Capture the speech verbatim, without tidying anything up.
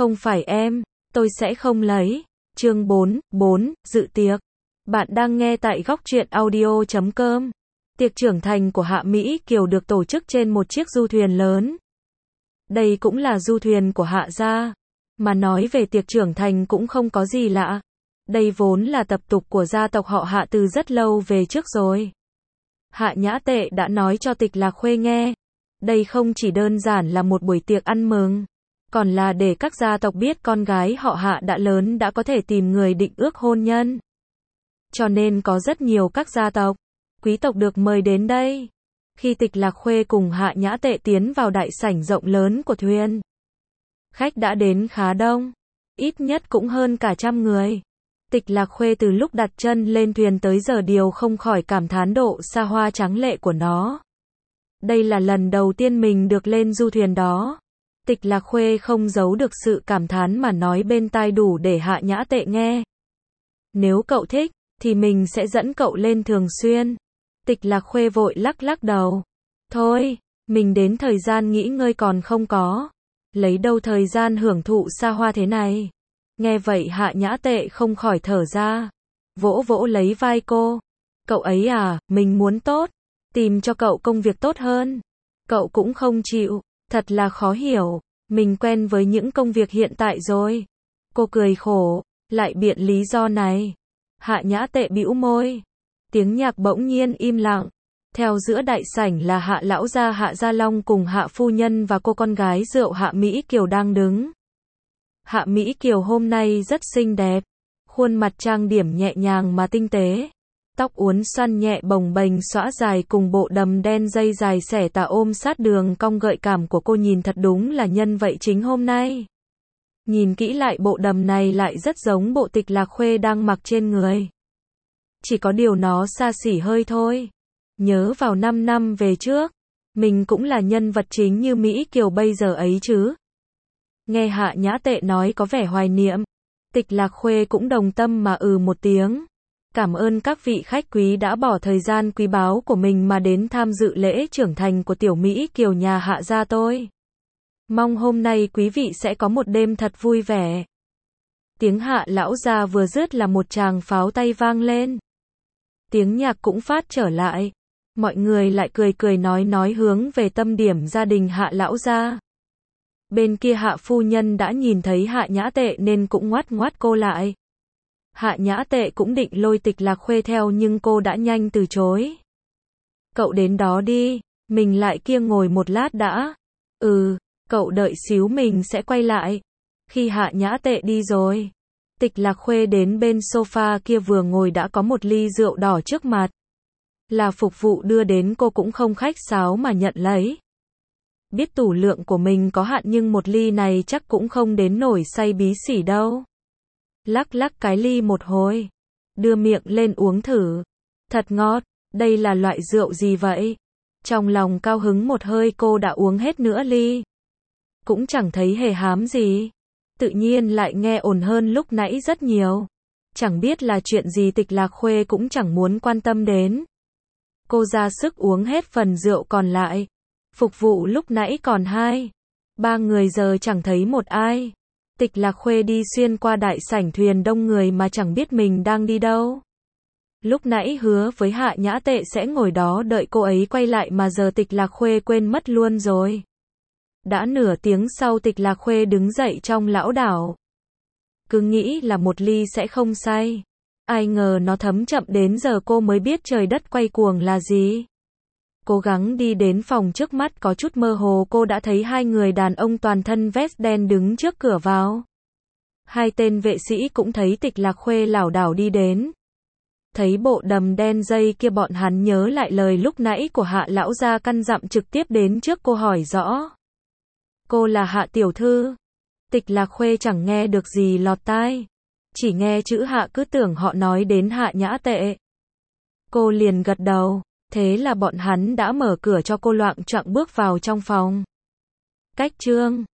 Không phải em, tôi sẽ không lấy. Chương bốn, bốn, dự tiệc. Bạn đang nghe tại góc truyện audio chấm com. Tiệc trưởng thành của Hạ Mỹ Kiều được tổ chức trên một chiếc du thuyền lớn. Đây cũng là du thuyền của Hạ gia. Mà nói về tiệc trưởng thành cũng không có gì lạ. Đây vốn là tập tục của gia tộc họ Hạ từ rất lâu về trước rồi. Hạ Nhã Tệ đã nói cho Tịch Lạc Khuê nghe. Đây không chỉ đơn giản là một buổi tiệc ăn mừng, còn là để các gia tộc biết con gái họ Hạ đã lớn đã có thể tìm người định ước hôn nhân. Cho nên có rất nhiều các gia tộc, quý tộc được mời đến đây. Khi Tịch Lạc Khuê cùng Hạ Nhã Tệ tiến vào đại sảnh rộng lớn của thuyền, khách đã đến khá đông, ít nhất cũng hơn cả trăm người. Tịch Lạc Khuê từ lúc đặt chân lên thuyền tới giờ điều không khỏi cảm thán độ xa hoa tráng lệ của nó. Đây là lần đầu tiên mình được lên du thuyền đó. Tịch Lạc Khuê không giấu được sự cảm thán mà nói bên tai đủ để Hạ Nhã Tệ nghe. Nếu cậu thích, thì mình sẽ dẫn cậu lên thường xuyên. Tịch Lạc Khuê vội lắc lắc đầu. Thôi, mình đến thời gian nghỉ ngơi còn không có. Lấy đâu thời gian hưởng thụ xa hoa thế này. Nghe vậy Hạ Nhã Tệ không khỏi thở ra. Vỗ vỗ lấy vai cô. Cậu ấy à, mình muốn tốt. Tìm cho cậu công việc tốt hơn. Cậu cũng không chịu. Thật là khó hiểu. Mình quen với những công việc hiện tại rồi. Cô cười khổ. Lại biện lý do này. Hạ Nhã Tệ bĩu môi. Tiếng nhạc bỗng nhiên im lặng. Theo giữa đại sảnh là Hạ lão gia Hạ Gia Long cùng Hạ phu nhân và cô con gái rượu Hạ Mỹ Kiều đang đứng. Hạ Mỹ Kiều hôm nay rất xinh đẹp. Khuôn mặt trang điểm nhẹ nhàng mà tinh tế. Tóc uốn xoăn nhẹ bồng bềnh xõa dài cùng bộ đầm đen dây dài xẻ tà ôm sát đường cong gợi cảm của cô nhìn thật đúng là nhân vậy chính hôm nay. Nhìn kỹ lại bộ đầm này lại rất giống bộ Tịch Lạc Khuê đang mặc trên người. Chỉ có điều nó xa xỉ hơi thôi. Nhớ vào năm năm về trước, mình cũng là nhân vật chính như Mỹ Kiều bây giờ ấy chứ. Nghe Hạ Nhã Tệ nói có vẻ hoài niệm. Tịch Lạc Khuê cũng đồng tâm mà ừ một tiếng. Cảm ơn các vị khách quý đã bỏ thời gian quý báu của mình mà đến tham dự lễ trưởng thành của tiểu Mỹ Kiều nhà Hạ gia tôi. Mong hôm nay quý vị sẽ có một đêm thật vui vẻ. Tiếng Hạ lão gia vừa dứt là một tràng pháo tay vang lên. Tiếng nhạc cũng phát trở lại. Mọi người lại cười cười nói nói hướng về tâm điểm gia đình Hạ lão gia. Bên kia Hạ phu nhân đã nhìn thấy Hạ Nhã Tệ nên cũng ngoắt ngoắt cô lại. Hạ Nhã Tệ cũng định lôi Tịch Lạc Khuê theo nhưng cô đã nhanh từ chối. Cậu đến đó đi, mình lại kia ngồi một lát đã. Ừ, cậu đợi xíu mình sẽ quay lại. Khi Hạ Nhã Tệ đi rồi, Tịch Lạc Khuê đến bên sofa kia vừa ngồi đã có một ly rượu đỏ trước mặt. Là phục vụ đưa đến cô cũng không khách sáo mà nhận lấy. Biết tủ lượng của mình có hạn nhưng một ly này chắc cũng không đến nổi say bí xỉ đâu. Lắc lắc cái ly một hồi. Đưa miệng lên uống thử. Thật ngọt, đây là loại rượu gì vậy? Trong lòng cao hứng một hơi cô đã uống hết nửa ly. Cũng chẳng thấy hề hám gì. Tự nhiên lại nghe ổn hơn lúc nãy rất nhiều. Chẳng biết là chuyện gì Tịch Lạc Khuê cũng chẳng muốn quan tâm đến. Cô ra sức uống hết phần rượu còn lại. Phục vụ lúc nãy còn hai, ba người giờ chẳng thấy một ai. Tịch Lạc Khuê đi xuyên qua đại sảnh thuyền đông người mà chẳng biết mình đang đi đâu. Lúc nãy hứa với Hạ Nhã Tệ sẽ ngồi đó đợi cô ấy quay lại mà giờ Tịch Lạc Khuê quên mất luôn rồi. Đã nửa tiếng sau Tịch Lạc Khuê đứng dậy trong lão đảo. Cứ nghĩ là một ly sẽ không say. Ai ngờ nó thấm chậm đến giờ cô mới biết trời đất quay cuồng là gì. Cố gắng đi đến phòng trước mắt có chút mơ hồ cô đã thấy hai người đàn ông toàn thân vest đen đứng trước cửa vào. Hai tên vệ sĩ cũng thấy Tịch Lạc Khuê lảo đảo đi đến. Thấy bộ đầm đen dây kia bọn hắn nhớ lại lời lúc nãy của Hạ lão gia căn dặm trực tiếp đến trước cô hỏi rõ. Cô là Hạ tiểu thư. Tịch Lạc Khuê chẳng nghe được gì lọt tai. Chỉ nghe chữ Hạ cứ tưởng họ nói đến Hạ Nhã Tệ. Cô liền gật đầu. Thế là bọn hắn đã mở cửa cho cô loạng choạng bước vào trong phòng. Cách chương